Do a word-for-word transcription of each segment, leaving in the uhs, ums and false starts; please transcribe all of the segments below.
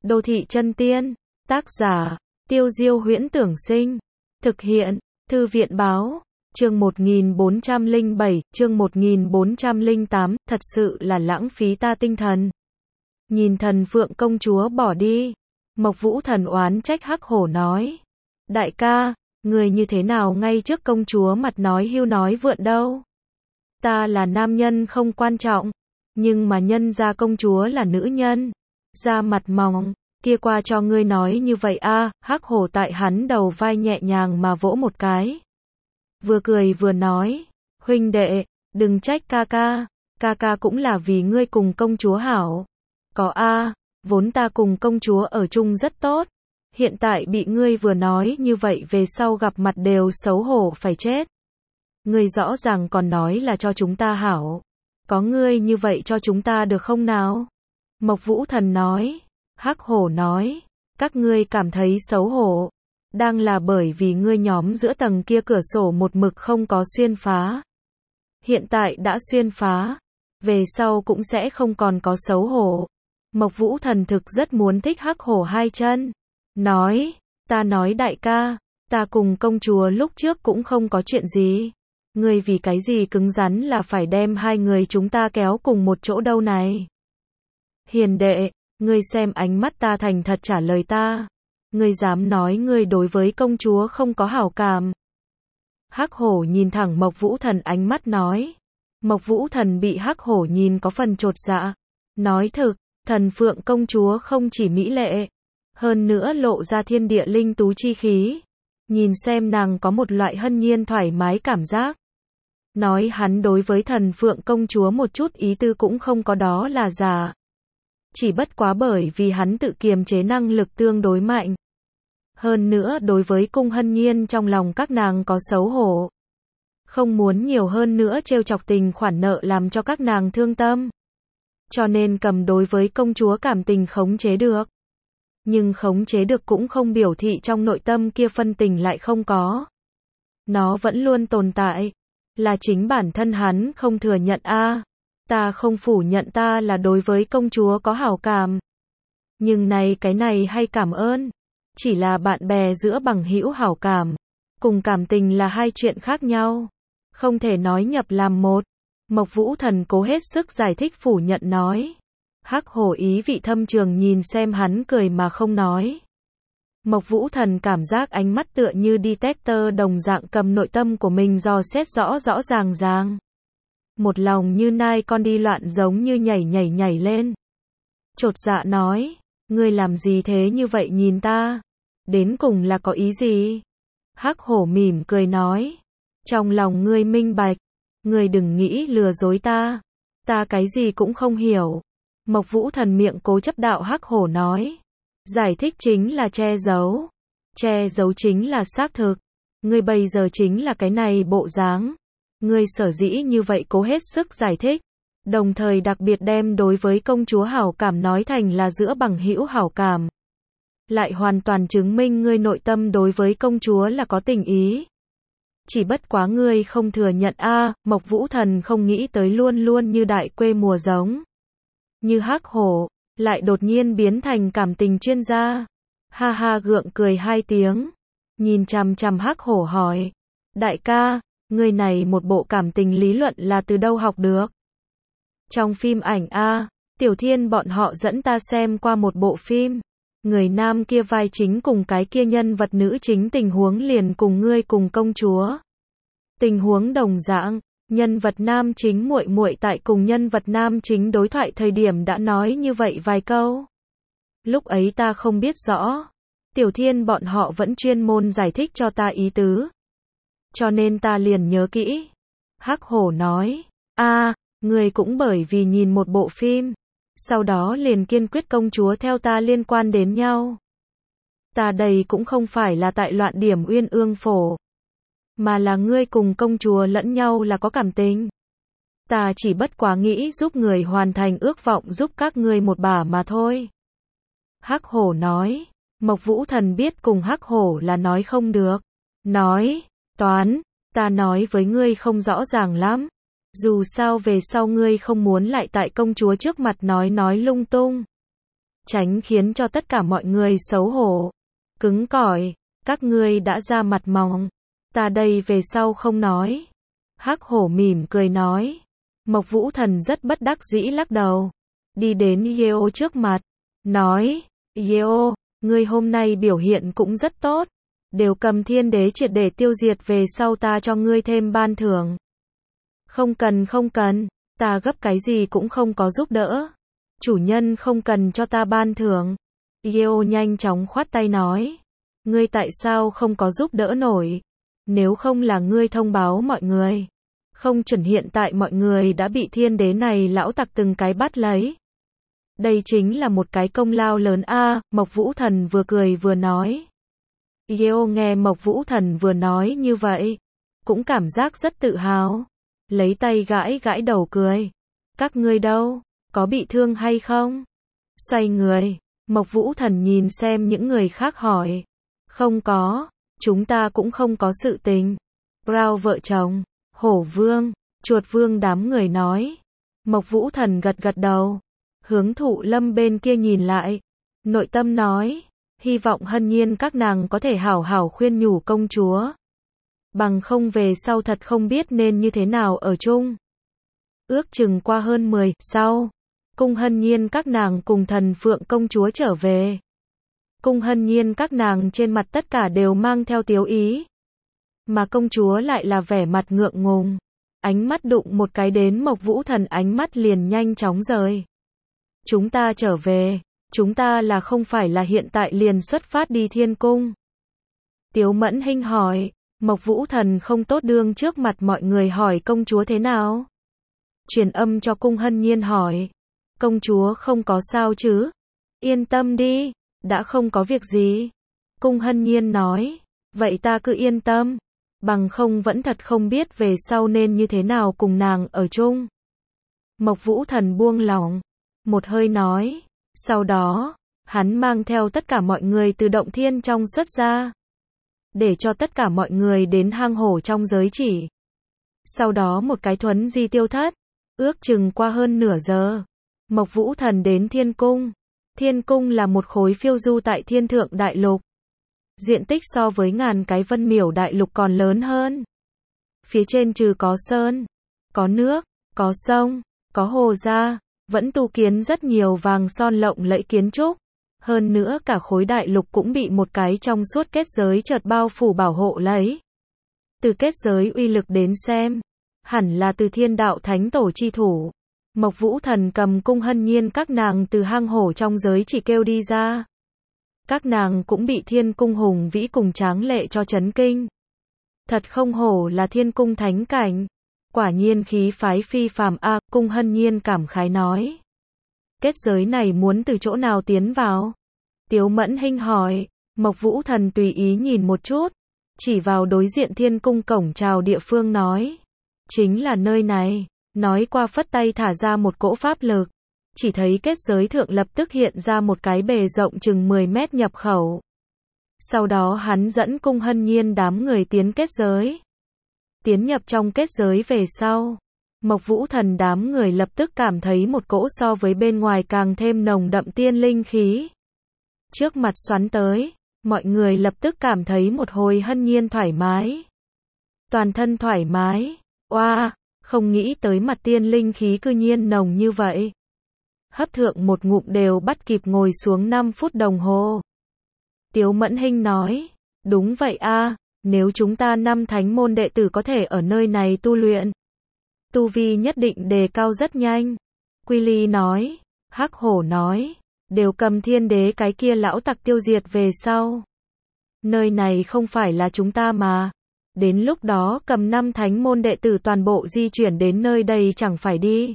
Đô thị chân tiên, tác giả, Tiêu Diêu Huyễn Tưởng Sinh, thực hiện, Thư viện Báo, chương một nghìn bốn trăm lẻ bảy, chương một nghìn bốn trăm lẻ tám, thật sự là lãng phí ta tinh thần. Nhìn Thần Phượng công chúa bỏ đi, Mộc Vũ Thần oán trách Hắc Hổ nói, đại ca, người như thế nào ngay trước công chúa mặt nói hưu nói vượn đâu. Ta là nam nhân không quan trọng, nhưng mà nhân gia công chúa là nữ nhân, da mặt mỏng, kia qua cho ngươi nói như vậy a. À, Hắc Hổ tại hắn đầu vai nhẹ nhàng mà vỗ một cái. Vừa cười vừa nói, huynh đệ, đừng trách ca ca, ca ca cũng là vì ngươi cùng công chúa hảo. Có a, à, vốn ta cùng công chúa ở chung rất tốt, hiện tại bị ngươi vừa nói như vậy về sau gặp mặt đều xấu hổ phải chết. Ngươi rõ ràng còn nói là cho chúng ta hảo, có ngươi như vậy cho chúng ta được không nào? Mộc Vũ Thần nói. Hắc Hổ nói, các ngươi cảm thấy xấu hổ, đang là bởi vì ngươi nhóm giữa tầng kia cửa sổ một mực không có xuyên phá. Hiện tại đã xuyên phá, về sau cũng sẽ không còn có xấu hổ. Mộc Vũ Thần thực rất muốn thích Hắc Hổ hai chân. Nói, ta nói đại ca, ta cùng công chúa lúc trước cũng không có chuyện gì. Ngươi vì cái gì cứng rắn là phải đem hai người chúng ta kéo cùng một chỗ đâu này? Hiền đệ, ngươi xem ánh mắt ta thành thật trả lời ta. Ngươi dám nói ngươi đối với công chúa không có hảo cảm. Hắc Hổ nhìn thẳng Mộc Vũ Thần ánh mắt nói. Mộc Vũ Thần bị Hắc Hổ nhìn có phần chột dạ. Nói thực, Thần Phượng công chúa không chỉ mỹ lệ, hơn nữa lộ ra thiên địa linh tú chi khí. Nhìn xem nàng có một loại hân nhiên thoải mái cảm giác. Nói hắn đối với Thần Phượng công chúa một chút ý tư cũng không có đó là giả. Chỉ bất quá bởi vì hắn tự kiềm chế năng lực tương đối mạnh. Hơn nữa đối với cung hân nhiên trong lòng các nàng có xấu hổ. Không muốn nhiều hơn nữa trêu chọc tình khoản nợ làm cho các nàng thương tâm. Cho nên cầm đối với công chúa cảm tình khống chế được. Nhưng khống chế được cũng không biểu thị trong nội tâm kia phân tình lại không có. Nó vẫn luôn tồn tại. Là chính bản thân hắn không thừa nhận a. À, ta không phủ nhận ta là đối với công chúa có hảo cảm. Nhưng này cái này hay cảm ơn. Chỉ là bạn bè giữa bằng hữu hảo cảm. Cùng cảm tình là hai chuyện khác nhau. Không thể nói nhập làm một. Mộc Vũ Thần cố hết sức giải thích phủ nhận nói. Hắc Hổ ý vị thâm trường nhìn xem hắn cười mà không nói. Mộc Vũ Thần cảm giác ánh mắt tựa như detector đồng dạng cầm nội tâm của mình dò xét rõ rõ ràng ràng. Một lòng như nai con đi loạn giống như nhảy nhảy nhảy lên. Chột dạ nói, ngươi làm gì thế như vậy nhìn ta? Đến cùng là có ý gì? Hắc Hổ mỉm cười nói, trong lòng ngươi minh bạch, ngươi đừng nghĩ lừa dối ta. Ta cái gì cũng không hiểu. Mộc Vũ Thần miệng cố chấp đạo Hắc Hổ nói. Giải thích chính là che giấu. Che giấu chính là xác thực. Ngươi bây giờ chính là cái này bộ dáng. Ngươi sở dĩ như vậy cố hết sức giải thích. Đồng thời đặc biệt đem đối với công chúa hảo cảm nói thành là giữa bằng hữu hảo cảm. Lại hoàn toàn chứng minh ngươi nội tâm đối với công chúa là có tình ý. Chỉ bất quá ngươi không thừa nhận a. À, Mộc Vũ Thần không nghĩ tới luôn luôn như đại quê mùa giống. Như Hắc Hổ. Lại đột nhiên biến thành cảm tình chuyên gia. Ha ha gượng cười hai tiếng. Nhìn chằm chằm Hắc Hổ hỏi. Đại ca, người này một bộ cảm tình lý luận là từ đâu học được? Trong phim ảnh a, Tiểu Thiên bọn họ dẫn ta xem qua một bộ phim. Người nam kia vai chính cùng cái kia nhân vật nữ chính tình huống liền cùng ngươi cùng công chúa. Tình huống đồng dạng. Nhân vật nam chính muội muội tại cùng nhân vật nam chính đối thoại thời điểm đã nói như vậy vài câu. Lúc ấy ta không biết rõ. Tiểu Thiên bọn họ vẫn chuyên môn giải thích cho ta ý tứ. Cho nên ta liền nhớ kỹ. Hắc Hổ nói, a, à, người cũng bởi vì nhìn một bộ phim. Sau đó liền kiên quyết công chúa theo ta liên quan đến nhau. Ta đây cũng không phải là tại loạn điểm uyên ương phổ. Mà là ngươi cùng công chúa lẫn nhau là có cảm tình. Ta chỉ bất quá nghĩ giúp người hoàn thành ước vọng giúp các ngươi một bả mà thôi. Hắc Hổ nói. Mộc Vũ Thần biết cùng Hắc Hổ là nói không được. Nói, Toán, ta nói với ngươi không rõ ràng lắm. Dù sao về sau ngươi không muốn lại tại công chúa trước mặt nói nói lung tung. tránh khiến cho tất cả mọi người xấu hổ. Cứng cỏi, các ngươi đã ra mặt mỏng, ta đây về sau không nói. Hắc hổ mỉm cười nói. Mộc Vũ Thần rất bất đắc dĩ lắc đầu, đi đến Yeo trước mặt, nói, Yeo, ngươi hôm nay biểu hiện cũng rất tốt, đều cầm thiên đế triệt để tiêu diệt về sau ta cho ngươi thêm ban thưởng. Không cần không cần, ta gấp cái gì cũng không có giúp đỡ. Chủ nhân không cần cho ta ban thưởng. Yeo nhanh chóng khoát tay nói, ngươi tại sao không có giúp đỡ nổi? Nếu không là ngươi thông báo mọi người, không chuẩn hiện tại mọi người đã bị thiên đế này lão tặc từng cái bắt lấy. Đây chính là một cái công lao lớn a. À, Mộc Vũ Thần vừa cười vừa nói. Yeo nghe Mộc Vũ Thần vừa nói như vậy, cũng cảm giác rất tự hào, lấy tay gãi gãi đầu cười. Các ngươi đâu, có bị thương hay không? Xoay người, Mộc Vũ Thần nhìn xem những người khác hỏi. Không có, chúng ta cũng không có sự tình. Brown vợ chồng, Hổ Vương, Chuột Vương đám người nói. Mộc Vũ Thần gật gật đầu, hướng Thụ Lâm bên kia nhìn lại, nội tâm nói, hy vọng Hân Nhiên các nàng có thể hảo hảo khuyên nhủ công chúa. Bằng không về sau thật không biết nên như thế nào ở chung. Ước chừng qua hơn mười sau, Cung Hân Nhiên các nàng cùng Thần Phượng công chúa trở về. Cung Hân Nhiên các nàng trên mặt tất cả đều mang theo tiếu ý, mà công chúa lại là vẻ mặt ngượng ngùng, ánh mắt đụng một cái đến Mộc Vũ Thần, ánh mắt liền nhanh chóng rời. Chúng ta trở về, chúng ta là không phải là hiện tại liền xuất phát đi thiên cung? Tiếu Mẫn Hinh hỏi. Mộc Vũ Thần không tốt đương trước mặt mọi người hỏi công chúa thế nào. Truyền âm cho Cung Hân Nhiên hỏi, công chúa không có sao chứ? Yên tâm đi, đã không có việc gì. Cung Hân Nhiên nói, vậy ta cứ yên tâm, bằng không vẫn thật không biết về sau nên như thế nào cùng nàng ở chung. Mộc Vũ Thần buông lỏng một hơi nói, sau đó, hắn mang theo tất cả mọi người từ động thiên trong xuất ra, để cho tất cả mọi người đến hang hổ trong giới chỉ. Sau đó một cái thuấn di tiêu thất, ước chừng qua hơn nửa giờ, Mộc Vũ Thần đến thiên cung. Thiên cung là một khối phiêu du tại thiên thượng đại lục. Diện tích so với ngàn cái vân miểu đại lục còn lớn hơn. Phía trên trừ có sơn, có nước, có sông, có hồ ra, vẫn tu kiến rất nhiều vàng son lộng lẫy kiến trúc. Hơn nữa cả khối đại lục cũng bị một cái trong suốt kết giới chợt bao phủ bảo hộ lấy. Từ kết giới uy lực đến xem, hẳn là từ thiên đạo thánh tổ chi thủ. Mộc Vũ Thần cầm Cung Hân Nhiên các nàng từ hang hổ trong giới chỉ kêu đi ra. Các nàng cũng bị thiên cung hùng vĩ cùng tráng lệ cho chấn kinh. Thật không hổ là thiên cung thánh cảnh. Quả nhiên khí phái phi phàm a. Cung Hân Nhiên cảm khái nói. Kết giới này muốn từ chỗ nào tiến vào? Tiếu Mẫn Hinh hỏi. Mộc Vũ Thần tùy ý nhìn một chút, chỉ vào đối diện thiên cung cổng chào địa phương nói. Chính là nơi này. Nói qua phất tay thả ra một cỗ pháp lực. Chỉ thấy kết giới thượng lập tức hiện ra một cái bề rộng chừng mười mét nhập khẩu. Sau đó hắn dẫn Cung Hân Nhiên đám người tiến kết giới. Tiến nhập trong kết giới về sau, Mộc Vũ Thần đám người lập tức cảm thấy một cỗ so với bên ngoài càng thêm nồng đậm tiên linh khí. Trước mặt xoắn tới, mọi người lập tức cảm thấy một hồi hân nhiên thoải mái. Toàn thân thoải mái, oa, wow, không nghĩ tới mặt tiên linh khí cư nhiên nồng như vậy. Hấp thượng một ngụm đều bắt kịp ngồi xuống năm phút đồng hồ. Tiếu Mẫn Hinh nói, đúng vậy a, nếu chúng ta năm thánh môn đệ tử có thể ở nơi này tu luyện, tu vi nhất định đề cao rất nhanh. Quy Ly nói, Hắc Hổ nói, đều cầm thiên đế cái kia lão tặc tiêu diệt về sau. Nơi này không phải là chúng ta mà. Đến lúc đó cầm năm thánh môn đệ tử toàn bộ di chuyển đến nơi đây chẳng phải đi.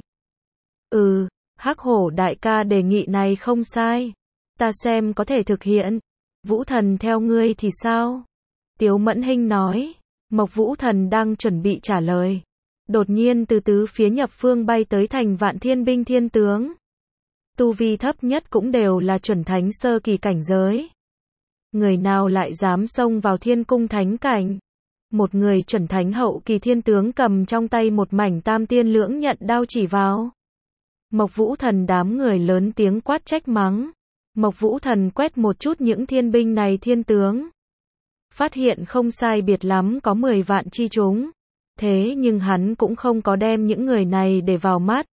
Ừ, Hắc Hổ đại ca đề nghị này không sai. Ta xem có thể thực hiện. Vũ Thần theo ngươi thì sao? Tiếu Mẫn Hinh nói. Mộc Vũ Thần đang chuẩn bị trả lời. Đột nhiên từ tứ phía nhập phương bay tới thành vạn thiên binh thiên tướng. Tu vi thấp nhất cũng đều là chuẩn thánh sơ kỳ cảnh giới. Người nào lại dám xông vào thiên cung thánh cảnh? Một người chuẩn thánh hậu kỳ thiên tướng cầm trong tay một mảnh tam tiên lưỡng nhận đao chỉ vào. Mộc Vũ Thần đám người lớn tiếng quát trách mắng. Mộc Vũ Thần quét một chút những thiên binh này thiên tướng. Phát hiện không sai biệt lắm có mười vạn chi chúng. Thế nhưng hắn cũng không có đem những người này để vào mắt.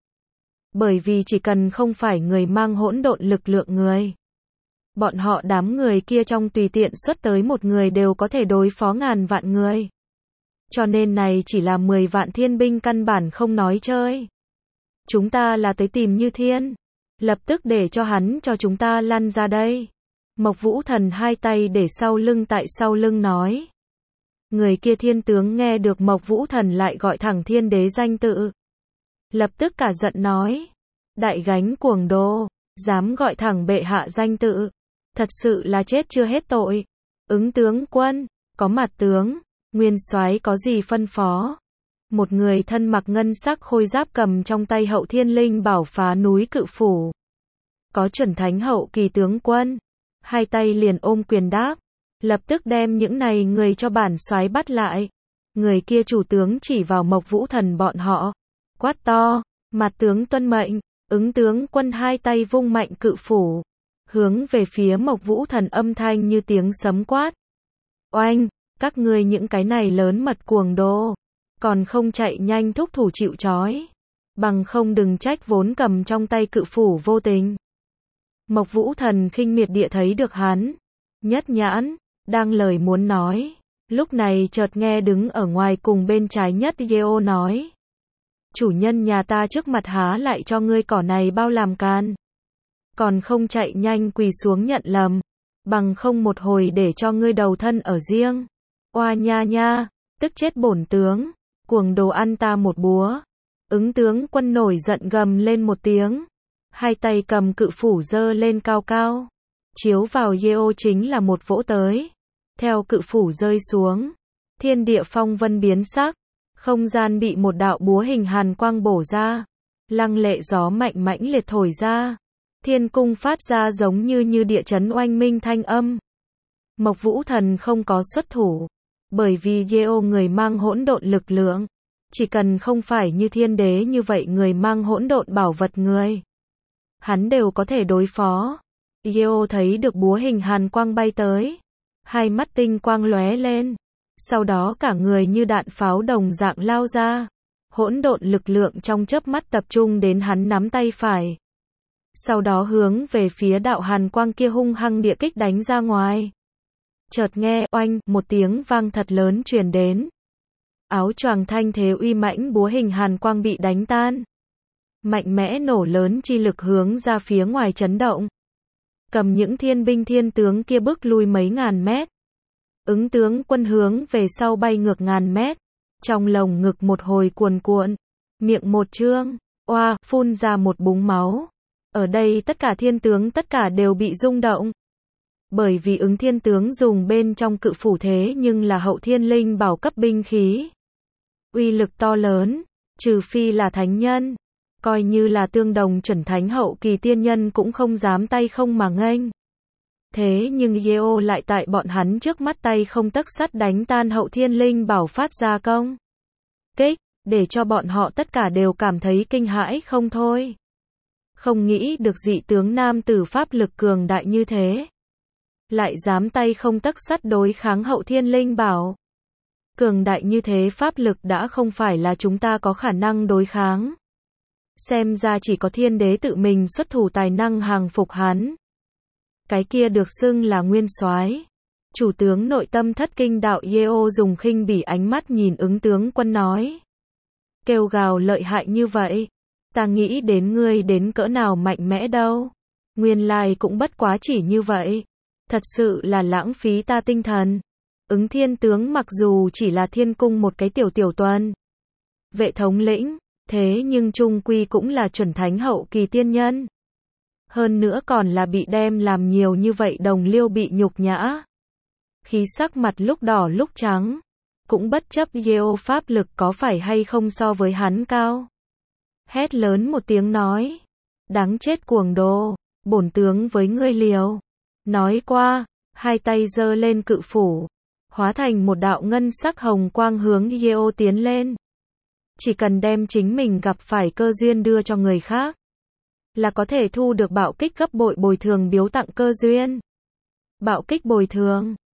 Bởi vì chỉ cần không phải người mang hỗn độn lực lượng người. Bọn họ đám người kia trong tùy tiện xuất tới một người đều có thể đối phó ngàn vạn người. Cho nên này chỉ là mười vạn thiên binh căn bản không nói chơi. Chúng ta là tới tìm Như Thiên. Lập tức để cho hắn cho chúng ta lăn ra đây. Mộc Vũ Thần hai tay để sau lưng tại sau lưng nói. Người kia thiên tướng nghe được Mộc Vũ Thần lại gọi thẳng thiên đế danh tự. Lập tức cả giận nói. Đại gánh cuồng đô, dám gọi thẳng bệ hạ danh tự. Thật sự là chết chưa hết tội. Ứng tướng quân, có mặt tướng, nguyên soái có gì phân phó. Một người thân mặc ngân sắc khôi giáp cầm trong tay hậu thiên linh bảo phá núi cự phủ. Có chuẩn thánh hậu kỳ tướng quân. Hai tay liền ôm quyền đáp. Lập tức đem những này người cho bản soái bắt lại. Người kia chủ tướng chỉ vào Mộc Vũ Thần bọn họ. Quát to, mặt tướng tuân mệnh. Ứng tướng quân hai tay vung mạnh cự phủ. Hướng về phía Mộc Vũ Thần âm thanh như tiếng sấm quát. Oanh, các ngươi những cái này lớn mật cuồng đô. Còn không chạy nhanh thúc thủ chịu trói. Bằng không đừng trách vốn cầm trong tay cự phủ vô tình. Mộc Vũ Thần khinh miệt địa thấy được hắn. Nhất nhãn, đang lời muốn nói. Lúc này chợt nghe đứng ở ngoài cùng bên trái nhất Yeo nói. Chủ nhân nhà ta trước mặt há lại cho ngươi cỏ này bao làm can. Còn không chạy nhanh quỳ xuống nhận lầm. Bằng không một hồi để cho ngươi đầu thân ở riêng. Oa nha nha, tức chết bổn tướng. Cuồng đồ ăn ta một búa. Ứng tướng quân nổi giận gầm lên một tiếng. Hai tay cầm cự phủ giơ lên cao cao. Chiếu vào Yeo chính là một vỗ tới. Theo cự phủ rơi xuống. Thiên địa phong vân biến sắc. Không gian bị một đạo búa hình hàn quang bổ ra. Lăng lệ gió mạnh mãnh liệt thổi ra. Thiên cung phát ra giống như như địa chấn oanh minh thanh âm. Mộc Vũ Thần không có xuất thủ. Bởi vì Yeo người mang hỗn độn lực lượng. Chỉ cần không phải như thiên đế như vậy người mang hỗn độn bảo vật người. Hắn đều có thể đối phó. Yeo thấy được búa hình hàn quang bay tới. Hai mắt tinh quang lóe lên. Sau đó cả người như đạn pháo đồng dạng lao ra. Hỗn độn lực lượng trong chớp mắt tập trung đến hắn nắm tay phải. Sau đó hướng về phía đạo hàn quang kia hung hăng địa kích đánh ra ngoài. Chợt nghe oanh một tiếng vang thật lớn truyền đến. Áo choàng thanh thế uy mãnh búa hình hàn quang bị đánh tan. Mạnh mẽ nổ lớn chi lực hướng ra phía ngoài chấn động. Cầm những thiên binh thiên tướng kia bước lui mấy ngàn mét. Ứng tướng quân hướng về sau bay ngược ngàn mét. Trong lồng ngực một hồi cuồn cuộn. Miệng một trương. Oa, phun ra một búng máu. Ở đây tất cả thiên tướng tất cả đều bị rung động. Bởi vì ứng thiên tướng dùng bên trong cự phủ thế nhưng là hậu thiên linh bảo cấp binh khí. Uy lực to lớn. Trừ phi là thánh nhân. Coi như là tương đồng chuẩn thánh hậu kỳ tiên nhân cũng không dám tay không mà nghênh. Thế nhưng Yeo lại tại bọn hắn trước mắt tay không tấc sắt đánh tan hậu thiên linh bảo phát ra công kích, để cho bọn họ tất cả đều cảm thấy kinh hãi không thôi. Không nghĩ được dị tướng nam tử pháp lực cường đại như thế. Lại dám tay không tấc sắt đối kháng hậu thiên linh bảo. Cường đại như thế pháp lực đã không phải là chúng ta có khả năng đối kháng. Xem ra chỉ có thiên đế tự mình xuất thủ tài năng hàng phục hắn. Cái kia được xưng là nguyên soái. Chủ tướng nội tâm thất kinh đạo Yeo dùng khinh bỉ ánh mắt nhìn ứng tướng quân nói. Kêu gào lợi hại như vậy. Ta nghĩ đến ngươi đến cỡ nào mạnh mẽ đâu. Nguyên lai cũng bất quá chỉ như vậy. Thật sự là lãng phí ta tinh thần. Ứng thiên tướng mặc dù chỉ là thiên cung một cái tiểu tiểu tuần. Vệ thống lĩnh. Thế nhưng trung quy cũng là chuẩn thánh hậu kỳ tiên nhân. Hơn nữa còn là bị đem làm nhiều như vậy đồng liêu bị nhục nhã. Khí sắc mặt lúc đỏ lúc trắng. Cũng bất chấp Yeo pháp lực có phải hay không so với hắn cao. Hét lớn một tiếng nói. Đáng chết cuồng đồ. Bổn tướng với ngươi liều. Nói qua. Hai tay giơ lên cự phủ. Hóa thành một đạo ngân sắc hồng quang hướng Yeo tiến lên. Chỉ cần đem chính mình gặp phải cơ duyên đưa cho người khác. là có thể thu được bạo kích gấp bội bồi thường biếu tặng cơ duyên. Bạo kích bồi thường